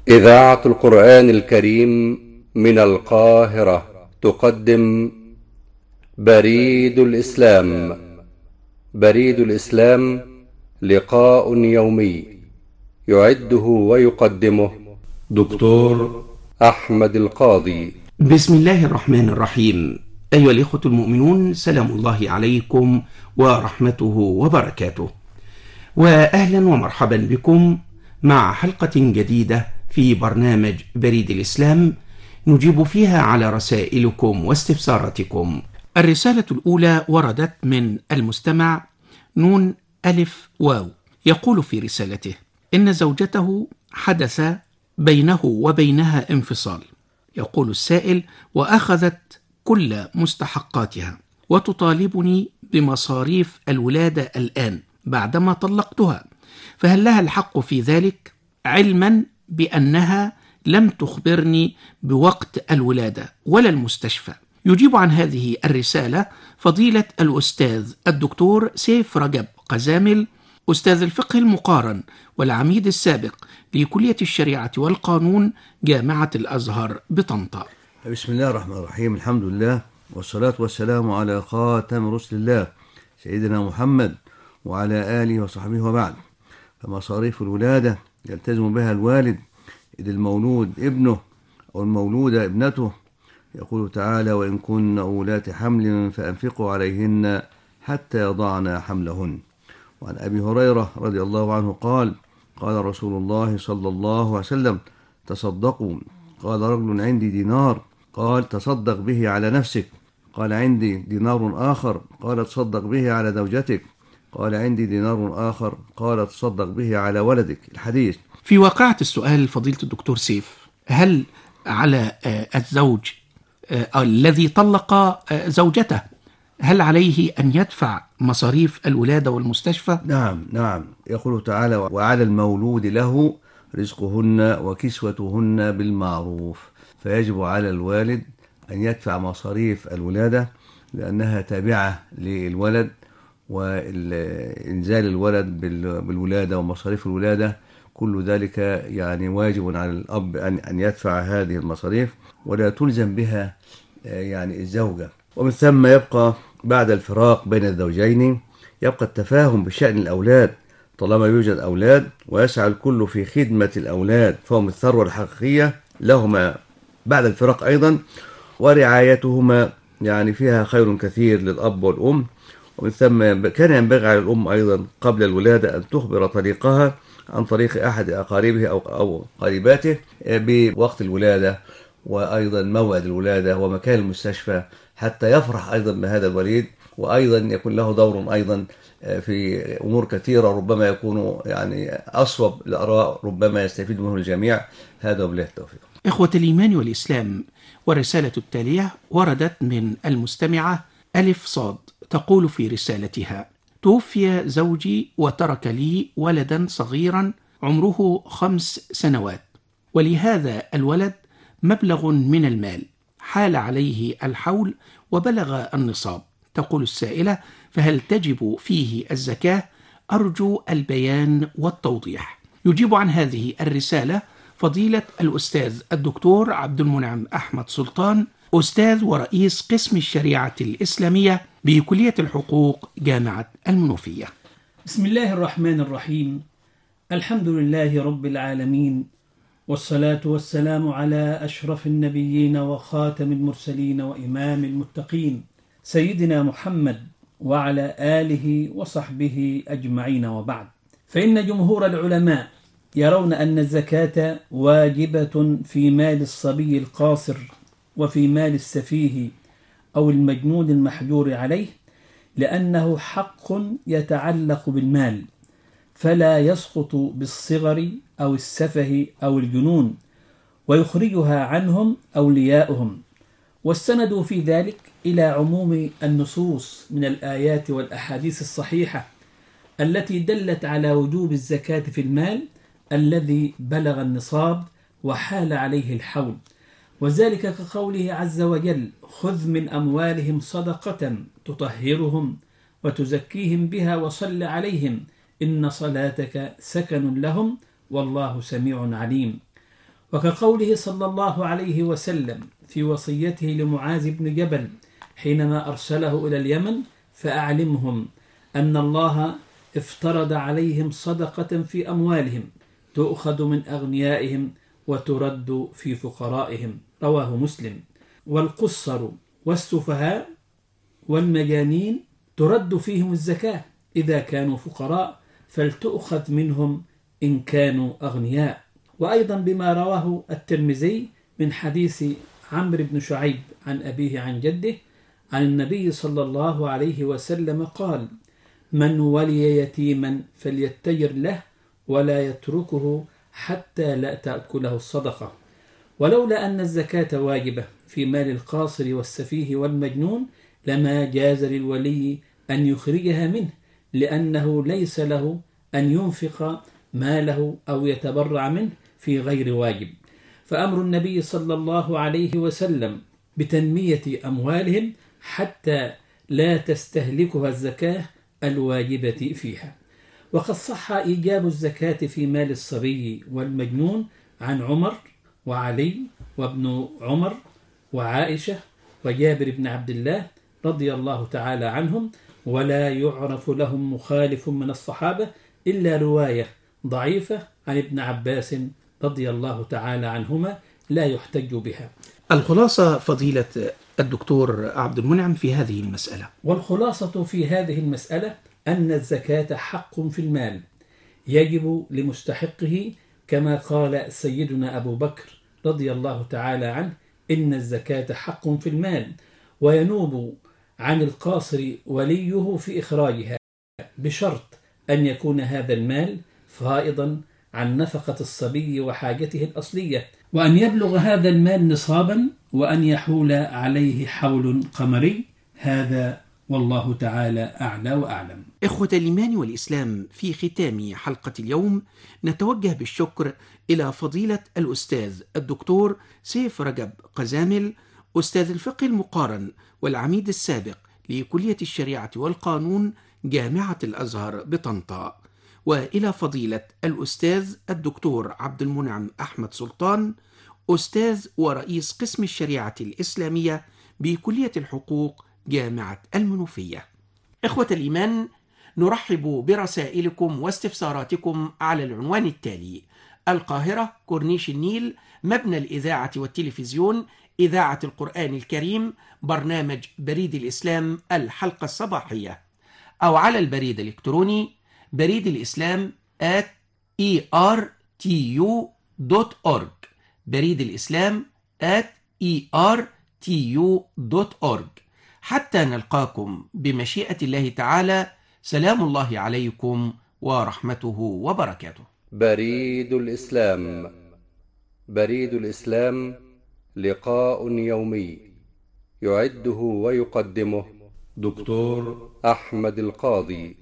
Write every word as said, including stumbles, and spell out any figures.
إذاعة القرآن الكريم من القاهرة تقدم بريد الإسلام. بريد الإسلام لقاء يومي يعده ويقدمه دكتور أحمد القاضي. بسم الله الرحمن الرحيم. أيها الإخوة المؤمنون، سلام الله عليكم ورحمته وبركاته، وأهلا ومرحبا بكم مع حلقة جديدة في برنامج بريد الإسلام نجيب فيها على رسائلكم واستفساراتكم. الرسالة الأولى وردت من المستمع نون ألف واو، يقول في رسالته: إن زوجته حدث بينه وبينها انفصال. يقول السائل: وأخذت كل مستحقاتها وتطالبني بمصاريف الولادة الآن بعدما طلقتها، فهل لها الحق في ذلك، علما بأنها لم تخبرني بوقت الولادة ولا المستشفى؟ يجيب عن هذه الرسالة فضيلة الأستاذ الدكتور سيف رجب قزامل، أستاذ الفقه المقارن والعميد السابق لكلية الشريعة والقانون جامعة الأزهر بطنطا. بسم الله الرحمن الرحيم. الحمد لله والصلاة والسلام على خاتم رسل الله سيدنا محمد وعلى آله وصحبه وبعد. فمصاريف الولادة يلتزم بها الوالد إذ المولود ابنه أو المولودة ابنته. يقول تعالى: وإن كن أولات حمل فأنفقوا عليهن حتى يضعن حملهن. وعن أبي هريرة رضي الله عنه قال: قال رسول الله صلى الله عليه وسلم: تصدقوا. قال رجل: عندي دينار. قال: تصدق به على نفسك. قال: عندي دينار آخر. قال: تصدق به على زوجتك. قال: عندي دينار آخر. قال: تصدق به على ولدك. الحديث. في واقعة السؤال فضيلة الدكتور سيف، هل على الزوج الذي طلق زوجته هل عليه أن يدفع مصاريف الولادة والمستشفى؟ نعم نعم. يقول تعالى: وعلى المولود له رزقهن وكسوتهن بالمعروف. فيجب على الوالد أن يدفع مصاريف الولادة لأنها تابعة للولد، وإنزال الولد بالولادة ومصاريف الولادة كل ذلك يعني واجب على الأب أن يدفع هذه المصاريف، ولا تلزم بها يعني الزوجة. ومن ثم يبقى بعد الفراق بين الزوجين يبقى التفاهم بشأن الأولاد طالما يوجد أولاد، ويسعى الكل في خدمة الأولاد، فهم الثروة الحقيقية لهما بعد الفراق أيضا، ورعايتهما يعني فيها خير كثير للأب والأم. ومن ثم كان ينبغي على الأم أيضا قبل الولادة أن تخبر طريقها عن طريق أحد أقاربه أو أو قريباته بوقت الولادة، وأيضا موعد الولادة ومكان المستشفى، حتى يفرح أيضا بهذا الوليد، وأيضا يكون له دور أيضا في أمور كثيرة ربما يكون يعني أصوب الآراء، ربما يستفيد منه الجميع. هذا وبالله التوفيق. إخوة الإيمان والإسلام، والرسالة التالية وردت من المستمعة ألف صاد، تقول في رسالتها: توفي زوجي وترك لي ولدا صغيرا عمره خمس سنوات، ولهذا الولد مبلغ من المال، حال عليه الحول وبلغ النصاب. تقول السائلة: فهل تجب فيه الزكاة؟ أرجو البيان والتوضيح. يجيب عن هذه الرسالة فضيلة الأستاذ الدكتور عبد المنعم أحمد سلطان، أستاذ ورئيس قسم الشريعة الإسلامية بكلية الحقوق جامعة المنوفية. بسم الله الرحمن الرحيم. الحمد لله رب العالمين، والصلاة والسلام على أشرف النبيين وخاتم المرسلين وإمام المتقين سيدنا محمد وعلى آله وصحبه أجمعين، وبعد. فإن جمهور العلماء يرون أن الزكاة واجبة في مال الصبي القاصر وفي مال السفيه أو المجنون المحجور عليه، لأنه حق يتعلق بالمال، فلا يسقط بالصغر أو السفه أو الجنون، ويخرجها عنهم أولياؤهم. والسند في ذلك إلى عموم النصوص من الآيات والأحاديث الصحيحة التي دلت على وجوب الزكاة في المال الذي بلغ النصاب وحال عليه الحول، وذلك كقوله عز وجل: خذ من أموالهم صدقة تطهرهم وتزكيهم بها وصل عليهم إن صلاتك سكن لهم والله سميع عليم. وكقوله صلى الله عليه وسلم في وصيته لمعاذ بن جبل حينما أرسله إلى اليمن: فأعلمهم أن الله افترض عليهم صدقة في أموالهم تؤخذ من أغنيائهم وترد في فقرائهم. رواه مسلم. والقصر والسفهاء والمجانين ترد فيهم الزكاة إذا كانوا فقراء، فلتؤخذ منهم إن كانوا أغنياء. وأيضا بما رواه الترمذي من حديث عمرو بن شعيب عن أبيه عن جده عن النبي صلى الله عليه وسلم قال: من ولي يتيما فليتجر له ولا يتركه حتى لا تأكله الصدقة. ولولا أن الزكاة واجبة في مال القاصر والسفيه والمجنون لما جاز للولي أن يخرجها منه، لأنه ليس له أن ينفق ماله أو يتبرع منه في غير واجب. فأمر النبي صلى الله عليه وسلم بتنمية أموالهم حتى لا تستهلكها الزكاة الواجبة فيها. وقد صح إيجاب الزكاة في مال الصبي والمجنون عن عمر وعلي وابن عمر وعائشة وجابر بن عبد الله رضي الله تعالى عنهم، ولا يعرف لهم مخالف من الصحابة إلا رواية ضعيفة عن ابن عباس رضي الله تعالى عنهما لا يحتج بها. الخلاصة فضيلة الدكتور عبد المنعم في هذه المسألة. والخلاصة في هذه المسألة أن الزكاة حق في المال يجب لمستحقه، كما قال سيدنا أبو بكر رضي الله تعالى عنه: إن الزكاة حق في المال وينوب عن القاصر وليه في إخراجها، بشرط أن يكون هذا المال فائضا عن نفقة الصبي وحاجته الأصلية، وأن يبلغ هذا المال نصابا، وأن يحول عليه حول قمري. هذا والله تعالى أعلى وأعلم. إخوة الإيمان والإسلام، في ختام حلقة اليوم نتوجه بالشكر إلى فضيلة الأستاذ الدكتور سيف رجب قزامل، أستاذ الفقه المقارن والعميد السابق لكلية الشريعة والقانون جامعة الأزهر بطنطا، وإلى فضيلة الأستاذ الدكتور عبد المنعم أحمد سلطان، أستاذ ورئيس قسم الشريعة الإسلامية بكلية الحقوق جامعة المنوفية. إخوة الإيمان، نرحب برسائلكم واستفساراتكم على العنوان التالي: القاهرة، كورنيش النيل، مبنى الإذاعة والتلفزيون، إذاعة القرآن الكريم، برنامج بريد الإسلام الحلقة الصباحية، أو على البريد الإلكتروني بريد الإسلام at إي آر تي يو دوت أورج، بريد الإسلام at إي آر تي يو دوت أورج. حتى نلقاكم بمشيئة الله تعالى، سلام الله عليكم ورحمته وبركاته. بريد الإسلام. بريد الإسلام لقاء يومي يعده ويقدمه دكتور أحمد القاضي.